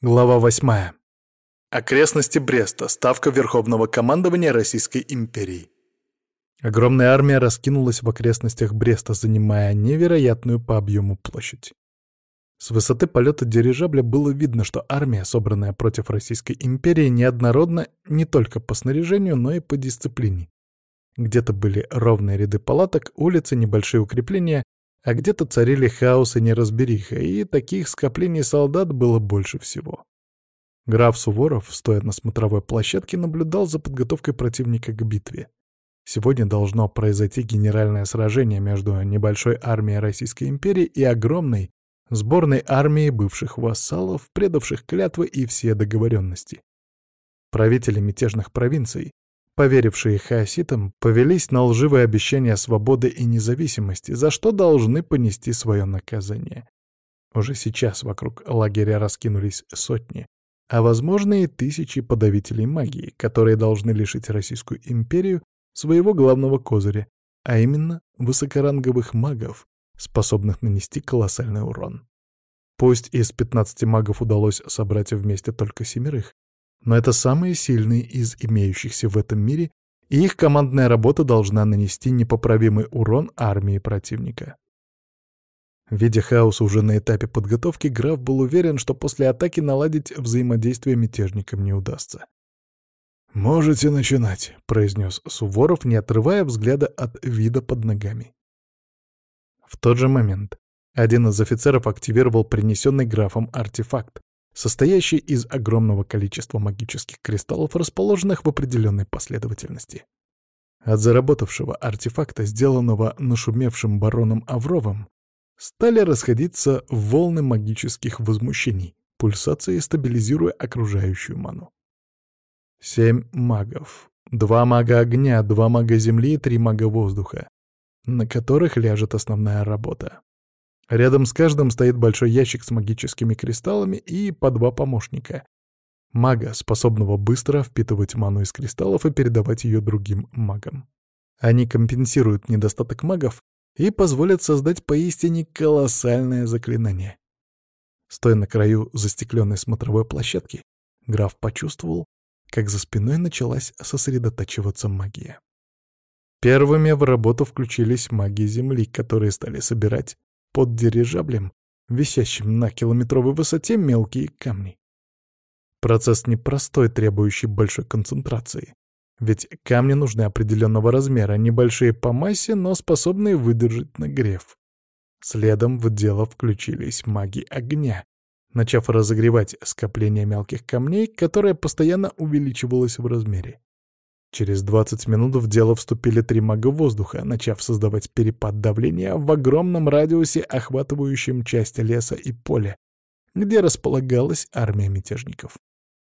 Глава 8. Окрестности Бреста. Ставка Верховного командования Российской империи. Огромная армия раскинулась в окрестностях Бреста, занимая невероятную по объему площадь. С высоты полета дирижабля было видно, что армия, собранная против Российской империи, неоднородна не только по снаряжению, но и по дисциплине. Где-то были ровные ряды палаток, улицы, небольшие укрепления, а где-то царили хаос и неразбериха, и таких скоплений солдат было больше всего. Граф Суворов, стоя на смотровой площадке, наблюдал за подготовкой противника к битве. Сегодня должно произойти генеральное сражение между небольшой армией Российской империи и огромной сборной армией бывших вассалов, предавших клятвы и все договоренности. Правители мятежных провинций, поверившие хаоситам, повелись на лживые обещания свободы и независимости, за что должны понести свое наказание. Уже сейчас вокруг лагеря раскинулись сотни, а возможно и тысячи подавителей магии, которые должны лишить Российскую империю своего главного козыря, а именно высокоранговых магов, способных нанести колоссальный урон. Пусть из 15 магов удалось собрать вместе только 7, но это самые сильные из имеющихся в этом мире, и их командная работа должна нанести непоправимый урон армии противника. Видя хаос уже на этапе подготовки, граф был уверен, что после атаки наладить взаимодействие мятежникам не удастся. «Можете начинать», — произнес Суворов, не отрывая взгляда от вида под ногами. В тот же момент один из офицеров активировал принесенный графом артефакт, состоящий из огромного количества магических кристаллов, расположенных в определенной последовательности. От заработавшего артефакта, сделанного нашумевшим бароном Авровым, стали расходиться волны магических возмущений, пульсации, стабилизируя окружающую ману. 7 магов. 2 мага огня, 2 мага земли и 3 мага воздуха, на которых ляжет основная работа. Рядом с каждым стоит большой ящик с магическими кристаллами и по 2 помощника. Мага, способного быстро впитывать ману из кристаллов и передавать ее другим магам. Они компенсируют недостаток магов и позволят создать поистине колоссальное заклинание. Стоя на краю застекленной смотровой площадки, граф почувствовал, как за спиной началась сосредотачиваться магия. Первыми в работу включились маги Земли, которые стали собирать под дирижаблем, висящим на километровой высоте, мелкие камни. Процесс непростой, требующий большой концентрации. Ведь камни нужны определенного размера, небольшие по массе, но способные выдержать нагрев. Следом в дело включились маги огня, начав разогревать скопление мелких камней, которое постоянно увеличивалось в размере. Через 20 минут в дело вступили 3 мага воздуха, начав создавать перепад давления в огромном радиусе, охватывающем часть леса и поля, где располагалась армия мятежников.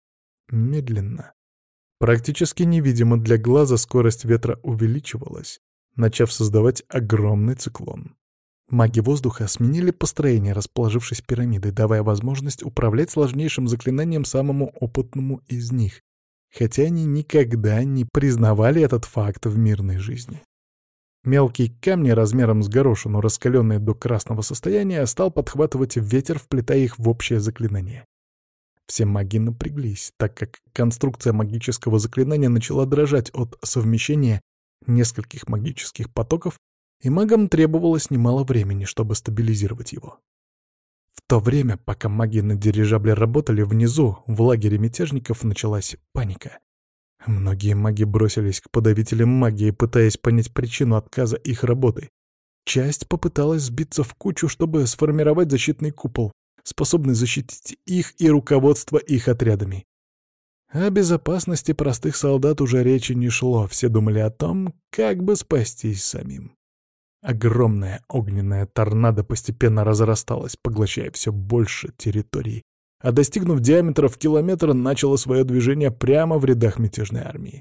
Медленно, практически невидимо для глаза, скорость ветра увеличивалась, начав создавать огромный циклон. Маги воздуха сменили построение, расположившись пирамидой, давая возможность управлять сложнейшим заклинанием самому опытному из них, хотя они никогда не признавали этот факт в мирной жизни. Мелкие камни размером с горошину, раскаленные до красного состояния, стал подхватывать ветер, вплетая их в общее заклинание. Все маги напряглись, так как конструкция магического заклинания начала дрожать от совмещения нескольких магических потоков, и магам требовалось немало времени, чтобы стабилизировать его. В то время, пока маги на дирижабле работали, внизу, в лагере мятежников, началась паника. Многие маги бросились к подавителям магии, пытаясь понять причину отказа их работы. Часть попыталась сбиться в кучу, чтобы сформировать защитный купол, способный защитить их и руководство их отрядами. О безопасности простых солдат уже речи не шло, все думали о том, как бы спастись самим. Огромная огненная торнадо постепенно разрасталась, поглощая все больше территорий, а достигнув диаметра в километр, начало свое движение прямо в рядах мятежной армии.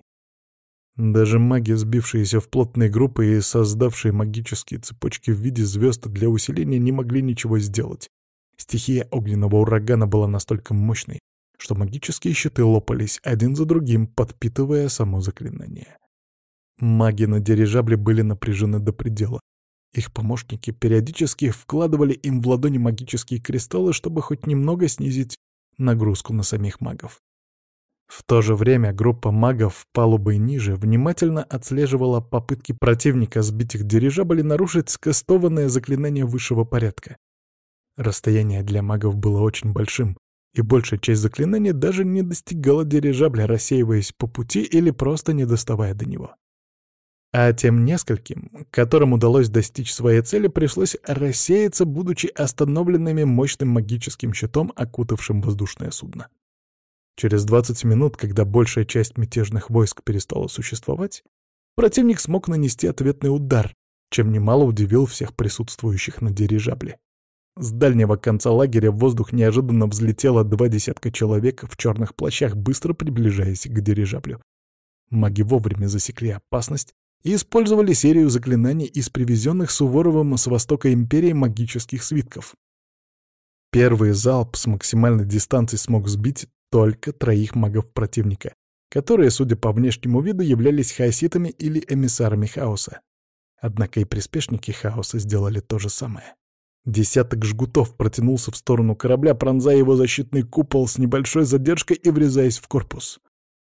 Даже маги, сбившиеся в плотные группы и создавшие магические цепочки в виде звезд для усиления, не могли ничего сделать. Стихия огненного урагана была настолько мощной, что магические щиты лопались один за другим, подпитывая само заклинание. Маги на дирижабле были напряжены до предела. Их помощники периодически вкладывали им в ладони магические кристаллы, чтобы хоть немного снизить нагрузку на самих магов. В то же время группа магов палубой ниже внимательно отслеживала попытки противника сбить их дирижабль и нарушить скастованное заклинание высшего порядка. Расстояние для магов было очень большим, и большая часть заклинаний даже не достигала дирижабля, рассеиваясь по пути или просто не доставая до него. А тем нескольким, которым удалось достичь своей цели, пришлось рассеяться, будучи остановленными мощным магическим щитом, окутавшим воздушное судно. Через 20 минут, когда большая часть мятежных войск перестала существовать, противник смог нанести ответный удар, чем немало удивил всех присутствующих на дирижабле. С дальнего конца лагеря в воздух неожиданно взлетело 20 человек в черных плащах, быстро приближаясь к дирижаблю. Маги вовремя засекли опасность и использовали серию заклинаний из привезенных Суворовым с востока империи магических свитков. Первый залп с максимальной дистанции смог сбить только 3 магов противника, которые, судя по внешнему виду, являлись хаоситами или эмиссарами хаоса. Однако и приспешники хаоса сделали то же самое. Десяток жгутов протянулся в сторону корабля, пронзая его защитный купол с небольшой задержкой и врезаясь в корпус.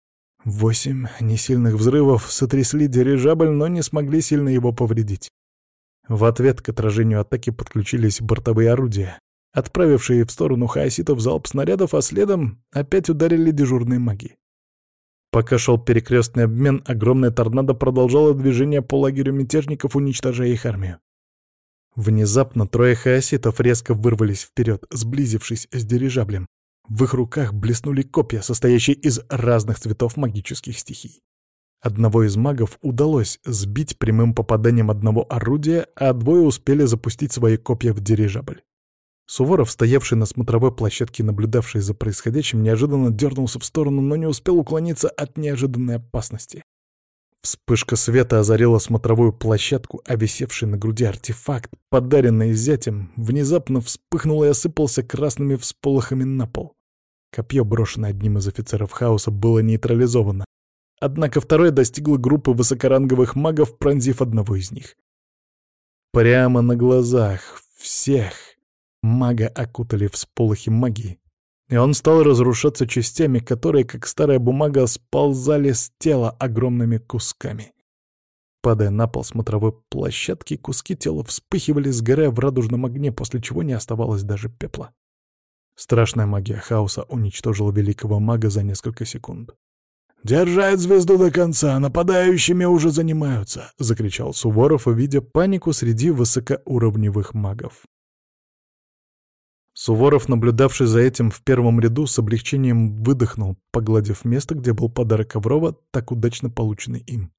8 несильных взрывов сотрясли дирижабль, но не смогли сильно его повредить. В ответ к отражению атаки подключились бортовые орудия, отправившие в сторону хаоситов залп снарядов, а следом опять ударили дежурные маги. Пока шел перекрестный обмен, огромная торнадо продолжала движение по лагерю мятежников, уничтожая их армию. Внезапно 3 хаоситов резко вырвались вперед, сблизившись с дирижаблем. В их руках блеснули копья, состоящие из разных цветов магических стихий. Одного из магов удалось сбить прямым попаданием одного орудия, а 2 успели запустить свои копья в дирижабль. Суворов, стоявший на смотровой площадке, наблюдавший за происходящим, неожиданно дернулся в сторону, но не успел уклониться от неожиданной опасности. Вспышка света озарила смотровую площадку, а висевший на груди артефакт, подаренный зятем, внезапно вспыхнул и осыпался красными всполохами на пол. Копье, брошенное одним из офицеров хаоса, было нейтрализовано. Однако второе достигло группы высокоранговых магов, пронзив одного из них. Прямо на глазах всех мага окутали всполохи магии, и он стал разрушаться частями, которые, как старая бумага, сползали с тела огромными кусками. Падая на пол смотровой площадки, куски тела вспыхивали, сгорая в радужном огне, после чего не оставалось даже пепла. Страшная магия хаоса уничтожила великого мага за несколько секунд. «Держать звезду до конца! Нападающими уже занимаются!» — закричал Суворов, видя панику среди высокоуровневых магов. Суворов, наблюдавший за этим в первом ряду, с облегчением выдохнул, погладив место, где был подарок Коврова, так удачно полученный им.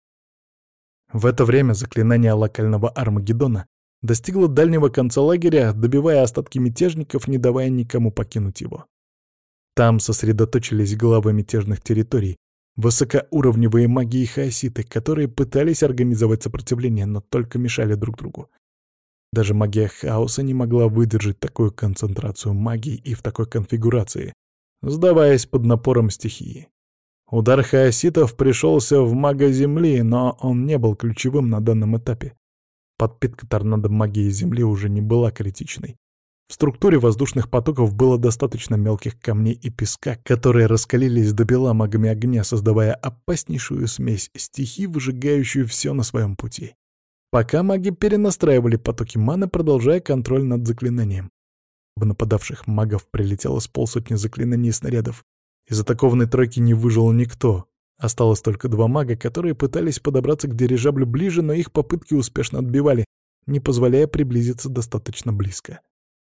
В это время заклинание локального Армагеддона достигло дальнего конца лагеря, добивая остатки мятежников, не давая никому покинуть его. Там сосредоточились главы мятежных территорий, высокоуровневые маги и хаоситы, которые пытались организовать сопротивление, но только мешали друг другу. Даже магия хаоса не могла выдержать такую концентрацию магии и в такой конфигурации, сдаваясь под напором стихии. Удар хаоситов пришелся в мага Земли, но он не был ключевым на данном этапе. Подпитка торнадо магии Земли уже не была критичной. В структуре воздушных потоков было достаточно мелких камней и песка, которые раскалились до бела магами огня, создавая опаснейшую смесь стихий, выжигающую все на своем пути. Пока маги перенастраивали потоки маны, продолжая контроль над заклинанием. В нападавших магов прилетело с 50 заклинаний и снарядов. Из атакованной тройки не выжил никто. Осталось только 2 мага, которые пытались подобраться к дирижаблю ближе, но их попытки успешно отбивали, не позволяя приблизиться достаточно близко.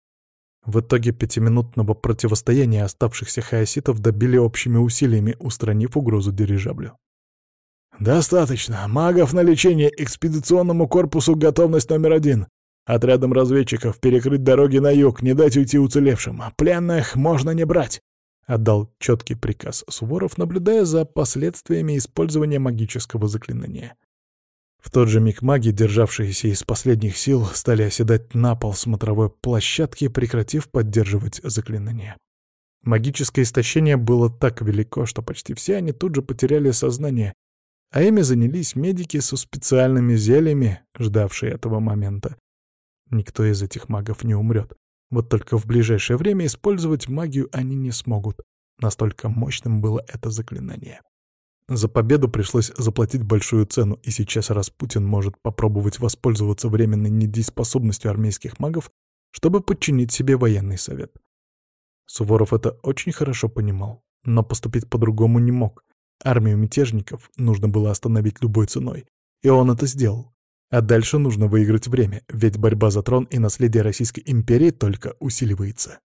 В итоге 5-минутного противостояния оставшихся хаоситов добили общими усилиями, устранив угрозу дирижаблю. «Достаточно. Магов на лечение. Экспедиционному корпусу готовность №1. Отрядом разведчиков перекрыть дороги на юг, не дать уйти уцелевшим. Пленных можно не брать», — отдал четкий приказ Суворов, наблюдая за последствиями использования магического заклинания. В тот же миг маги, державшиеся из последних сил, стали оседать на пол смотровой площадки, прекратив поддерживать заклинание. Магическое истощение было так велико, что почти все они тут же потеряли сознание, а ими занялись медики со специальными зельями, ждавшие этого момента. Никто из этих магов не умрет. Вот только в ближайшее время использовать магию они не смогут. Настолько мощным было это заклинание. За победу пришлось заплатить большую цену, и сейчас Распутин может попробовать воспользоваться временной недееспособностью армейских магов, чтобы подчинить себе военный совет. Суворов это очень хорошо понимал, но поступить по-другому не мог. Армию мятежников нужно было остановить любой ценой, и он это сделал. А дальше нужно выиграть время, ведь борьба за трон и наследие Российской империи только усиливается.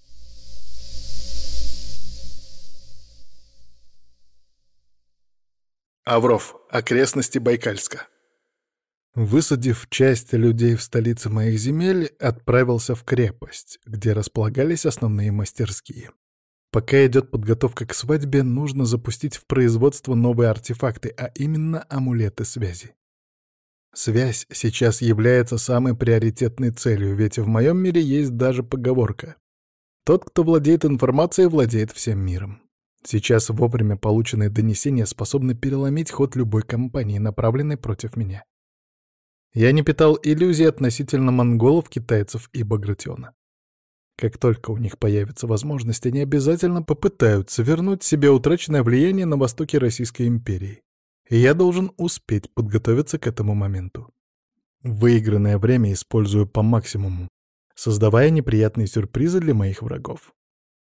Авров. Окрестности Байкальска. Высадив часть людей в столице моих земель, отправился в крепость, где располагались основные мастерские. Пока идет подготовка к свадьбе, нужно запустить в производство новые артефакты, а именно амулеты связи. Связь сейчас является самой приоритетной целью, ведь в моем мире есть даже поговорка: «Тот, кто владеет информацией, владеет всем миром». Сейчас вовремя полученные донесения способны переломить ход любой кампании, направленной против меня. Я не питал иллюзий относительно монголов, китайцев и Багратиона. Как только у них появится возможность, они обязательно попытаются вернуть себе утраченное влияние на востоке Российской империи. И я должен успеть подготовиться к этому моменту. Выигранное время использую по максимуму, создавая неприятные сюрпризы для моих врагов.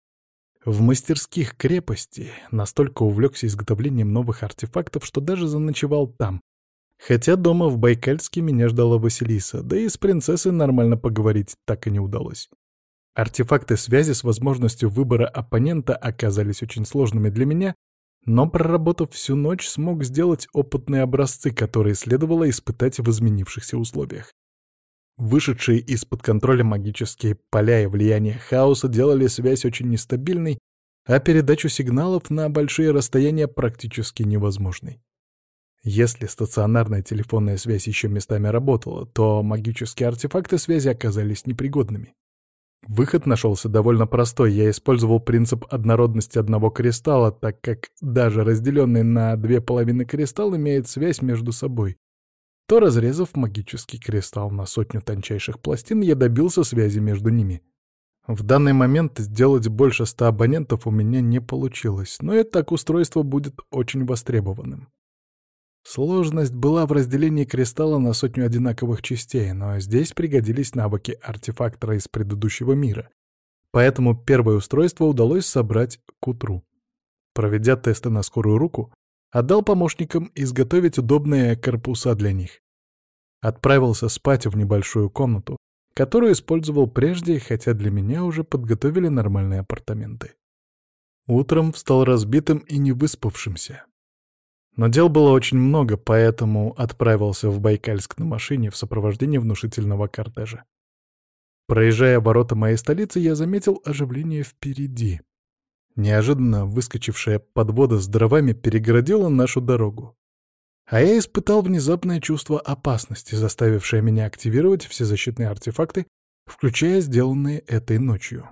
В мастерских крепости настолько увлекся изготовлением новых артефактов, что даже заночевал там. Хотя дома в Байкальске меня ждала Василиса, да и с принцессой нормально поговорить так и не удалось. Артефакты связи с возможностью выбора оппонента оказались очень сложными для меня, но, проработав всю ночь, смог сделать опытные образцы, которые следовало испытать в изменившихся условиях. Вышедшие из-под контроля магические поля и влияние хаоса делали связь очень нестабильной, а передачу сигналов на большие расстояния практически невозможной. Если стационарная телефонная связь еще местами работала, то магические артефакты связи оказались непригодными. Выход нашелся довольно простой. Я использовал принцип однородности одного кристалла, так как даже разделенный на две половины кристалл имеет связь между собой. То, разрезав магический кристалл на 100 тончайших пластин, я добился связи между ними. В данный момент сделать больше 100 абонентов у меня не получилось, но и так устройство будет очень востребованным. Сложность была в разделении кристалла на 100 одинаковых частей, но здесь пригодились навыки артефактора из предыдущего мира. Поэтому первое устройство удалось собрать к утру. Проведя тесты на скорую руку, отдал помощникам изготовить удобные корпуса для них. Отправился спать в небольшую комнату, которую использовал прежде, хотя для меня уже подготовили нормальные апартаменты. Утром встал разбитым и невыспавшимся. Но дел было очень много, поэтому отправился в Байкальск на машине в сопровождении внушительного кортежа. Проезжая ворота моей столицы, я заметил оживление впереди. Неожиданно выскочившая подвода с дровами перегородила нашу дорогу. А я испытал внезапное чувство опасности, заставившее меня активировать все защитные артефакты, включая сделанные этой ночью.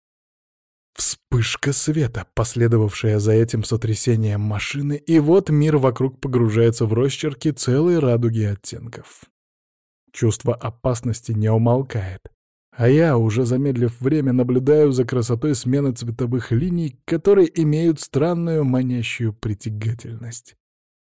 Вспышка света, последовавшая за этим сотрясением машины, и вот мир вокруг погружается в росчерки целой радуги оттенков. Чувство опасности не умолкает, а я, уже замедлив время, наблюдаю за красотой смены цветовых линий, которые имеют странную манящую притягательность.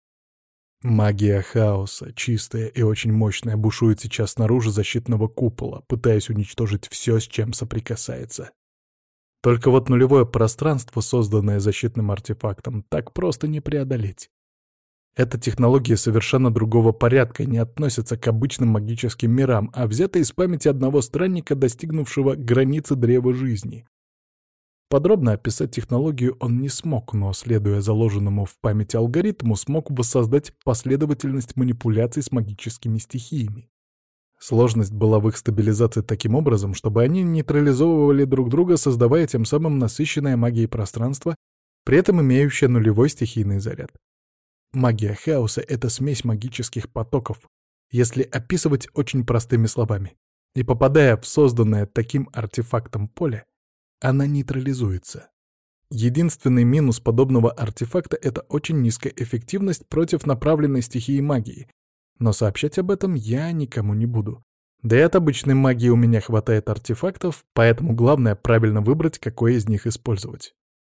Магия хаоса, чистая и очень мощная, бушует сейчас снаружи защитного купола, пытаясь уничтожить все, с чем соприкасается. Только вот нулевое пространство, созданное защитным артефактом, так просто не преодолеть. Эта технология совершенно другого порядка и не относится к обычным магическим мирам, а взята из памяти одного странника, достигнувшего границы древа жизни. Подробно описать технологию он не смог, но, следуя заложенному в памяти алгоритму, смог воссоздать последовательность манипуляций с магическими стихиями. Сложность была в их стабилизации таким образом, чтобы они нейтрализовывали друг друга, создавая тем самым насыщенное магией пространство, при этом имеющее нулевой стихийный заряд. Магия хаоса — это смесь магических потоков, если описывать очень простыми словами. И попадая в созданное таким артефактом поле, она нейтрализуется. Единственный минус подобного артефакта — это очень низкая эффективность против направленной стихии магии. Но сообщать об этом я никому не буду. Да и от обычной магии у меня хватает артефактов, поэтому главное правильно выбрать, какой из них использовать.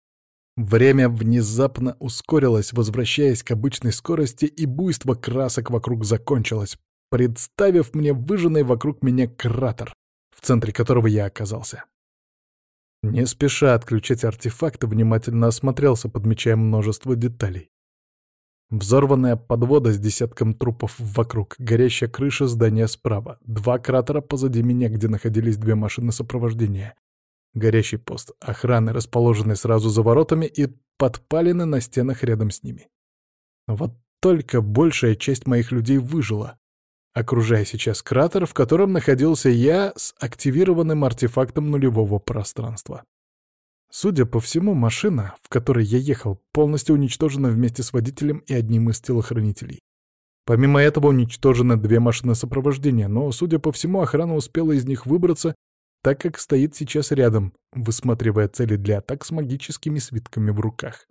Время внезапно ускорилось, возвращаясь к обычной скорости, и буйство красок вокруг закончилось, представив мне выжженный вокруг меня кратер, в центре которого я оказался. Не спеша отключать артефакты, внимательно осмотрелся, подмечая множество деталей. Взорванная подвода с десятком трупов вокруг, горящая крыша здания справа, 2 кратера позади меня, где находились 2 машины сопровождения, горящий пост охраны, расположенный сразу за воротами, и подпалины на стенах рядом с ними. Вот только большая часть моих людей выжила, окружая сейчас кратер, в котором находился я с активированным артефактом нулевого пространства. Судя по всему, машина, в которой я ехал, полностью уничтожена вместе с водителем и одним из телохранителей. Помимо этого уничтожены 2 машины сопровождения, но, судя по всему, охрана успела из них выбраться, так как стоит сейчас рядом, высматривая цели для атак с магическими свитками в руках.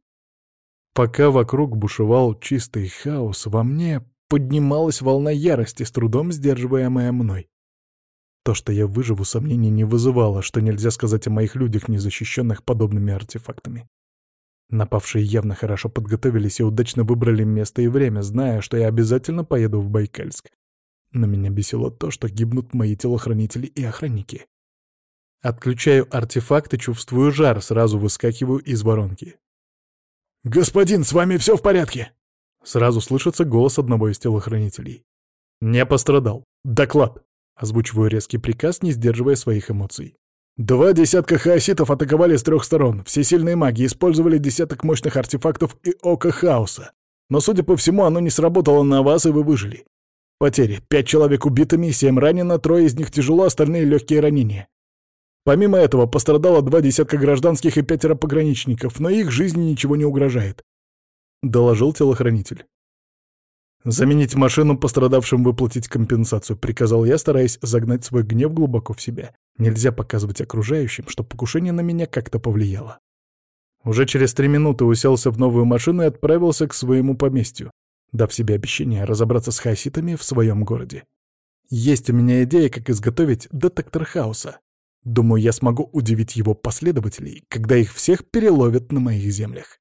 Пока вокруг бушевал чистый хаос, во мне поднималась волна ярости, с трудом сдерживаемая мной. То, что я выживу, сомнений не вызывало, что нельзя сказать о моих людях, не защищенных подобными артефактами. Напавшие явно хорошо подготовились и удачно выбрали место и время, зная, что я обязательно поеду в Байкальск. Но меня бесило то, что гибнут мои телохранители и охранники. Отключаю артефакт и чувствую жар, сразу выскакиваю из воронки. «Господин, с вами все в порядке?» Сразу слышится голос одного из телохранителей. «Не пострадал. Доклад!» Озвучиваю резкий приказ, не сдерживая своих эмоций. 2 десятка хаоситов атаковали с 3 сторон. Все сильные маги использовали десяток мощных артефактов и око хаоса. Но, судя по всему, оно не сработало на вас, и вы выжили. Потери: 5 человек убитыми, 7 ранено, 3 из них тяжело, остальные легкие ранения. Помимо этого, пострадало 2 десятка гражданских и 5 пограничников, но их жизни ничего не угрожает. Доложил телохранитель. «Заменить машину, пострадавшим выплатить компенсацию», — приказал я, стараясь загнать свой гнев глубоко в себя. Нельзя показывать окружающим, что покушение на меня как-то повлияло. Уже через 3 минуты уселся в новую машину и отправился к своему поместью, дав себе обещание разобраться с хаоситами в своем городе. Есть у меня идея, как изготовить детектор хаоса. Думаю, я смогу удивить его последователей, когда их всех переловят на моих землях.